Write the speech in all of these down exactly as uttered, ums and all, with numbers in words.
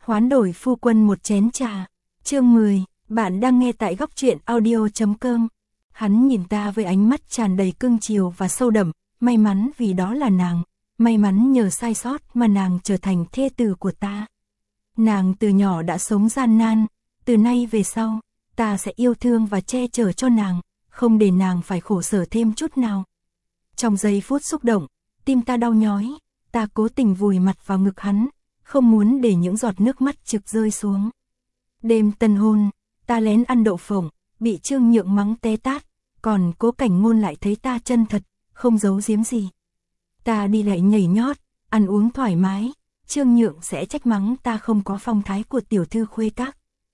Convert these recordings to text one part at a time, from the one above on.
Hoán đổi phu quân một chén trà. Chương mười, bạn đang nghe tại góc truyện audio chấm com. Hắn nhìn ta với ánh mắt tràn đầy cưng chiều và sâu đậm, may mắn vì đó là nàng, may mắn nhờ sai sót mà nàng trở thành thê tử của ta. Nàng từ nhỏ đã sống gian nan, từ nay về sau, ta sẽ yêu thương và che chở cho nàng, không để nàng phải khổ sở thêm chút nào. Trong giây phút xúc động, tim ta đau nhói, ta cố tình vùi mặt vào ngực hắn, không muốn để những giọt nước mắt trực rơi xuống. Đêm tân hôn, ta lén ăn đậu phộng, bị Trương Nhượng mắng té tát, còn Cố Cảnh Ngôn lại thấy ta chân thật, không giấu giếm gì. Ta đi lại nhảy nhót, ăn uống thoải mái, Trương Nhượng sẽ trách mắng ta không có phong thái của tiểu thư khuê các.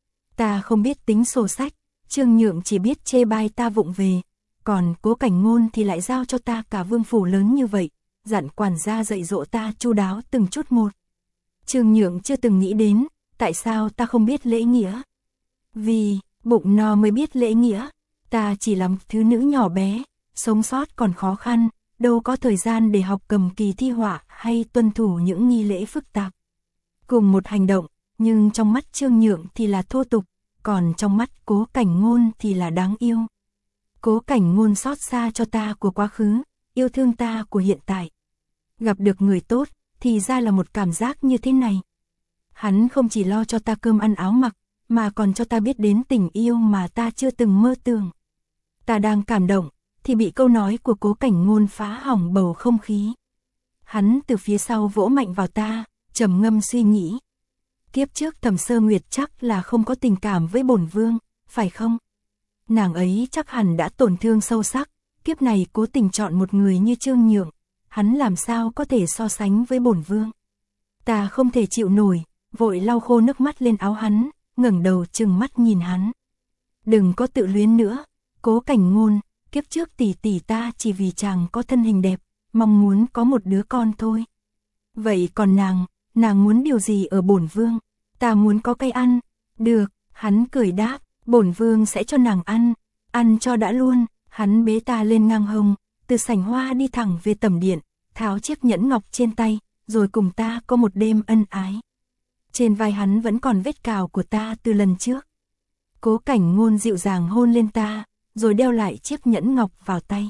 Ta không biết tính sổ sách, Trương Nhượng chỉ biết chê bai ta vụng về, còn Cố Cảnh Ngôn thì lại giao cho ta cả vương phủ lớn như vậy, dặn quản gia dạy dỗ ta chu đáo từng chút một. Trương Nhượng chưa từng nghĩ đến, tại sao ta không biết lễ nghĩa. Vì, bụng no mới biết lễ nghĩa, ta chỉ là một thứ nữ nhỏ bé, sống sót còn khó khăn, đâu có thời gian để học cầm kỳ thi họa hay tuân thủ những nghi lễ phức tạp. Cùng một hành động, nhưng trong mắt Trương Nhượng thì là thô tục, còn trong mắt Cố Cảnh Ngôn thì là đáng yêu. Cố Cảnh Ngôn xót xa cho ta của quá khứ, yêu thương ta của hiện tại. Gặp được người tốt, thì ra là một cảm giác như thế này. Hắn không chỉ lo cho ta cơm ăn áo mặc, mà còn cho ta biết đến tình yêu mà ta chưa từng mơ tưởng. Ta đang cảm động, thì bị câu nói của Cố Cảnh Ngôn phá hỏng bầu không khí. Hắn từ phía sau vỗ mạnh vào ta, trầm ngâm suy nghĩ. Kiếp trước Thẩm Sơ Nguyệt chắc là không có tình cảm với bổn vương, phải không? Nàng ấy chắc hẳn đã tổn thương sâu sắc, kiếp này cố tình chọn một người như Trương Nhượng, hắn làm sao có thể so sánh với bổn vương. Ta không thể chịu nổi, vội lau khô nước mắt lên áo hắn, ngẩng đầu trừng mắt nhìn hắn. Đừng có tự luyến nữa, Cố Cảnh Ngôn, kiếp trước tỷ tỷ ta chỉ vì chàng có thân hình đẹp, mong muốn có một đứa con thôi. Vậy còn nàng, nàng muốn điều gì ở bổn vương? Ta muốn có cây ăn. Được, hắn cười đáp, bổn vương sẽ cho nàng ăn, ăn cho đã luôn. Hắn bế ta lên ngang hông, từ sảnh hoa đi thẳng về tẩm điện, tháo chiếc nhẫn ngọc trên tay, rồi cùng ta có một đêm ân ái. Trên vai hắn vẫn còn vết cào của ta từ lần trước. Cố Cảnh Ngôn dịu dàng hôn lên ta, rồi đeo lại chiếc nhẫn ngọc vào tay.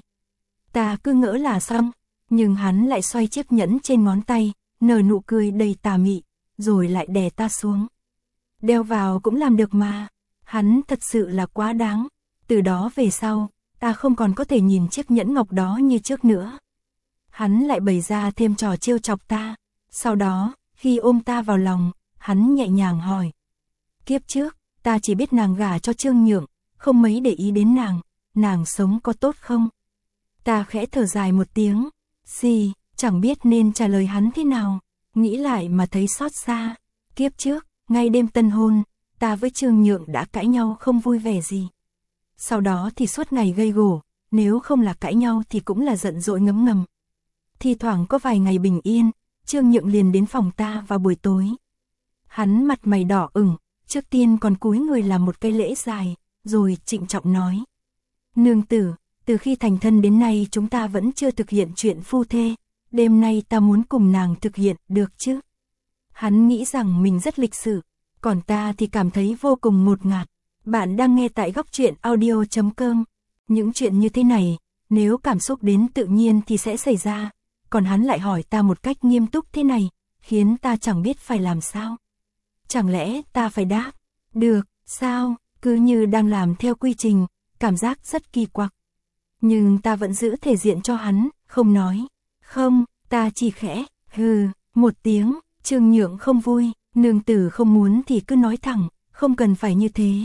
Ta cứ ngỡ là xong, nhưng hắn lại xoay chiếc nhẫn trên ngón tay, nở nụ cười đầy tà mị, rồi lại đè ta xuống. Đeo vào cũng làm được mà, hắn thật sự là quá đáng. Từ đó về sau, ta không còn có thể nhìn chiếc nhẫn ngọc đó như trước nữa. Hắn lại bày ra thêm trò trêu chọc ta. Sau đó, khi ôm ta vào lòng, hắn nhẹ nhàng hỏi. Kiếp trước, ta chỉ biết nàng gả cho Trương Nhượng, không mấy để ý đến nàng, nàng sống có tốt không? Ta khẽ thở dài một tiếng, xì, chẳng biết nên trả lời hắn thế nào, nghĩ lại mà thấy xót xa. Kiếp trước, ngay đêm tân hôn, ta với Trương Nhượng đã cãi nhau không vui vẻ gì. Sau đó thì suốt ngày gây gổ, nếu không là cãi nhau thì cũng là giận dỗi ngấm ngầm. Thì thoảng có vài ngày bình yên, Trương Nhượng liền đến phòng ta vào buổi tối. Hắn mặt mày đỏ ửng, trước tiên còn cúi người làm một cái lễ dài, rồi trịnh trọng nói. Nương tử, từ khi thành thân đến nay chúng ta vẫn chưa thực hiện chuyện phu thê, đêm nay ta muốn cùng nàng thực hiện, được chứ? Hắn nghĩ rằng mình rất lịch sự, còn ta thì cảm thấy vô cùng ngột ngạt. Bạn đang nghe tại góc truyện audio chấm com. Những chuyện như thế này, nếu cảm xúc đến tự nhiên thì sẽ xảy ra, còn hắn lại hỏi ta một cách nghiêm túc thế này, khiến ta chẳng biết phải làm sao. Chẳng lẽ ta phải đáp, được, sao, cứ như đang làm theo quy trình, cảm giác rất kỳ quặc. Nhưng ta vẫn giữ thể diện cho hắn, không nói. Không, ta chỉ khẽ, hừ, một tiếng. Trương Nhượng không vui, nương tử không muốn thì cứ nói thẳng, không cần phải như thế.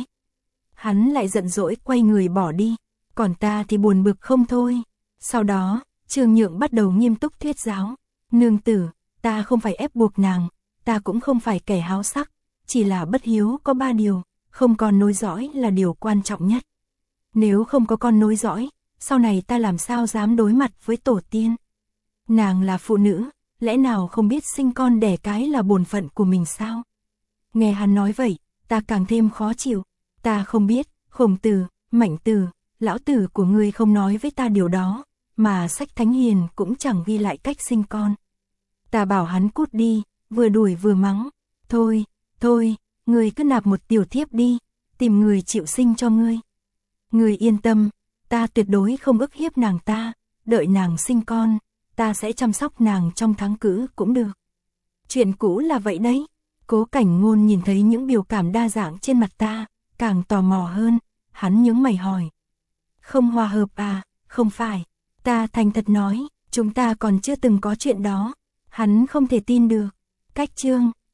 Hắn lại giận dỗi quay người bỏ đi, còn ta thì buồn bực không thôi. Sau đó, Trương Nhượng bắt đầu nghiêm túc thuyết giáo. Nương tử, ta không phải ép buộc nàng, ta cũng không phải kẻ háo sắc, chỉ là bất hiếu có ba điều, không con nối dõi là điều quan trọng nhất. Nếu không có con nối dõi, sau này ta làm sao dám đối mặt với tổ tiên? Nàng là phụ nữ, lẽ nào không biết sinh con đẻ cái là bổn phận của mình sao? Nghe hắn nói vậy, ta càng thêm khó chịu. Ta không biết, Khổng Tử, Mạnh Tử, lão tử của ngươi không nói với ta điều đó, mà sách Thánh Hiền cũng chẳng ghi lại cách sinh con. Ta bảo hắn cút đi, vừa đuổi vừa mắng. Thôi, Thôi, người cứ nạp một tiểu thiếp đi, tìm người chịu sinh cho ngươi. Ngươi yên tâm, ta tuyệt đối không ức hiếp nàng ta, đợi nàng sinh con, ta sẽ chăm sóc nàng trong tháng cữ cũng được. Chuyện cũ là vậy đấy. Cố Cảnh Ngôn nhìn thấy những biểu cảm đa dạng trên mặt ta, càng tò mò hơn, hắn nhướng mày hỏi. Không hòa hợp à, không phải. Ta thành thật nói, chúng ta còn chưa từng có chuyện đó. Hắn không thể tin được. Cách chương